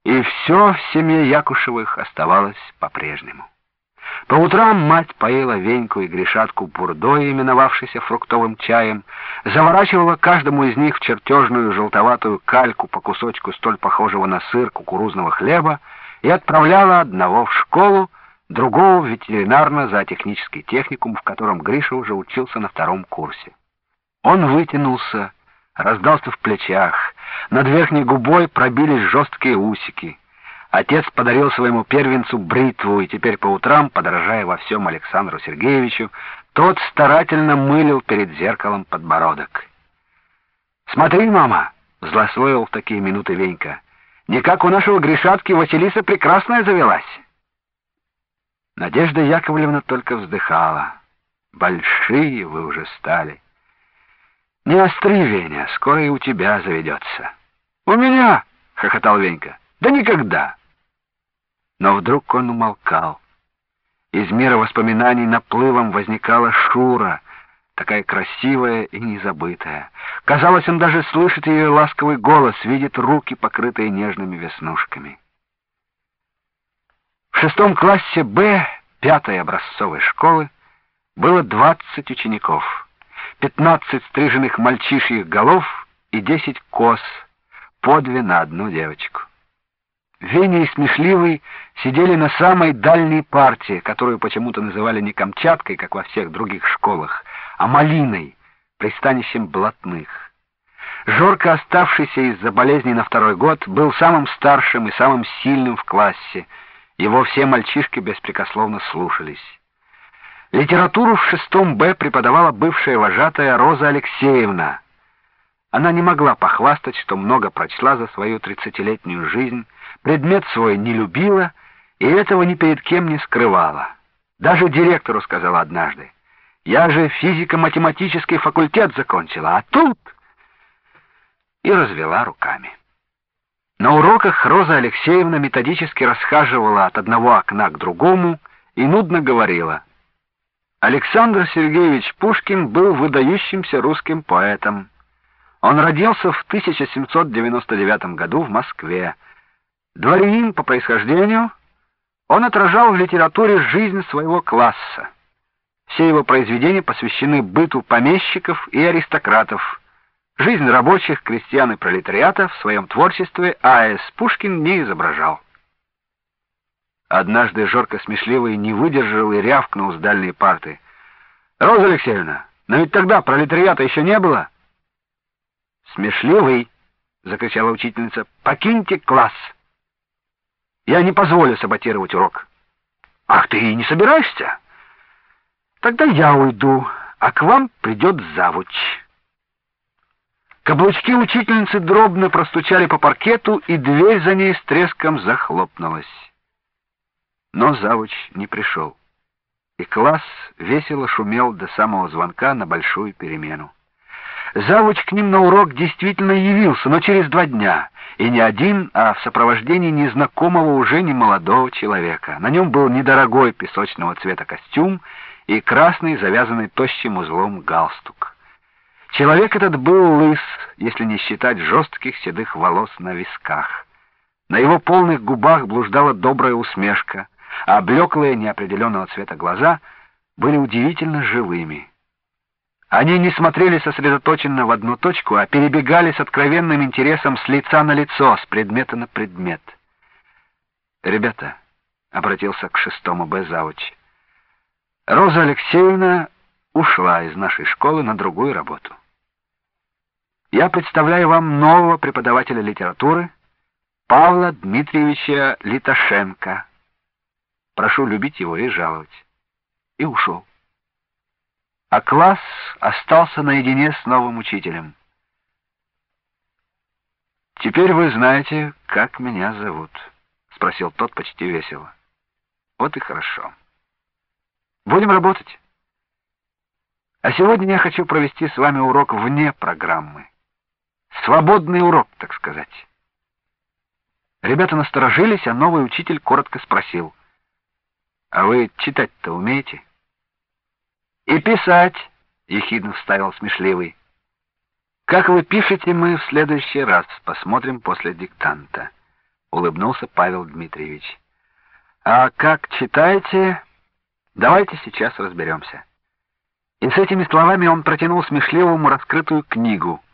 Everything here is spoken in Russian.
И все в семье Якушевых оставалось по-прежнему. По утрам мать поила Веньку и Гришатку бурдой, именовавшейся фруктовым чаем, заворачивала каждому из них в чертежную желтоватую кальку по кусочку столь похожего на сыр кукурузного хлеба и отправляла одного в школу, другого в ветеринарно-зоотехнический техникум, в котором Гриша уже учился на 2-м курсе. Он вытянулся, раздался в плечах, над верхней губой пробились жесткие усики. Отец подарил своему первенцу бритву, и теперь по утрам, подражая во всем Александру Сергеевичу, тот старательно мылил перед зеркалом подбородок. «Смотри, мама!» — злословил в такие минуты Венька. «Не как у нашего Гришатки Василиса прекрасная завелась!» Надежда Яковлевна только вздыхала. «Большие вы уже стали!» «Не остри, Веня, скоро и у тебя заведется». «У меня?» — хохотал Венька. «Да никогда!» Но вдруг он умолкал. Из мира воспоминаний наплывом возникала Шура, такая красивая и незабытая. Казалось, он даже слышит ее ласковый голос, видит руки, покрытые нежными веснушками. В 6 классе Б 5-й образцовой школы было 20 учеников, 15 стриженных мальчишьих голов и 10 коз, по 2 на одну девочку. Веня и Смешливый сидели на самой дальней парте, которую почему-то называли не Камчаткой, как во всех других школах, а Малиной, пристанищем блатных. Жорка, оставшийся из-за болезни на 2-й год, был самым старшим и самым сильным в классе. Его все мальчишки беспрекословно слушались. Литературу в 6 Б преподавала бывшая вожатая Роза Алексеевна. Она не могла похвастать, что много прочла за свою 30-летнюю жизнь, предмет свой не любила и этого ни перед кем не скрывала. Даже директору сказала однажды: «Я же физико-математический факультет закончила, а тут...» И развела руками. На уроках Роза Алексеевна методически расхаживала от одного окна к другому и нудно говорила: «Александр Сергеевич Пушкин был выдающимся русским поэтом. Он родился в 1799 году в Москве. Дворянин по происхождению, он отражал в литературе жизнь своего класса. Все его произведения посвящены быту помещиков и аристократов. Жизнь рабочих, крестьян и пролетариата в своем творчестве А.С. Пушкин не изображал». Однажды Жорка Смешливый не выдержал и рявкнул с дальней парты: «Роза Алексеевна, но ведь тогда пролетариата еще не было». «Смешливый!» — закричала учительница. «Покиньте класс! Я не позволю саботировать урок». «Ах, ты и не собираешься? Тогда я уйду, а к вам придет завуч». Каблучки учительницы дробно простучали по паркету, и дверь за ней с треском захлопнулась. Но завуч не пришел, и класс весело шумел до самого звонка на большую перемену. Завуч к ним на урок действительно явился, но через 2 дня, и не один, а в сопровождении незнакомого уже немолодого человека. На нем был недорогой песочного цвета костюм и красный, завязанный тощим узлом галстук. Человек этот был лыс, если не считать жестких седых волос на висках. На его полных губах блуждала добрая усмешка, а блеклые неопределенного цвета глаза были удивительно живыми. Они не смотрели сосредоточенно в одну точку, а перебегали с откровенным интересом с лица на лицо, с предмета на предмет. «Ребята», — обратился к 6 Б завуч, — «Роза Алексеевна ушла из нашей школы на другую работу. Я представляю вам нового преподавателя литературы, Павла Дмитриевича Литошенко. Прошу любить его и жаловать». И ушел. А класс остался наедине с новым учителем. «Теперь вы знаете, как меня зовут?» — спросил тот почти весело. «Вот и хорошо. Будем работать. А сегодня я хочу провести с вами урок вне программы. Свободный урок, так сказать». Ребята насторожились, а новый учитель коротко спросил: «А вы читать-то умеете?» «И писать», — ехидно вставил Смешливый. «Как вы пишете, мы в следующий раз посмотрим после диктанта. — улыбнулся Павел Дмитриевич. «А как читаете? Давайте сейчас разберемся». И с этими словами он протянул Смешливому раскрытую книгу.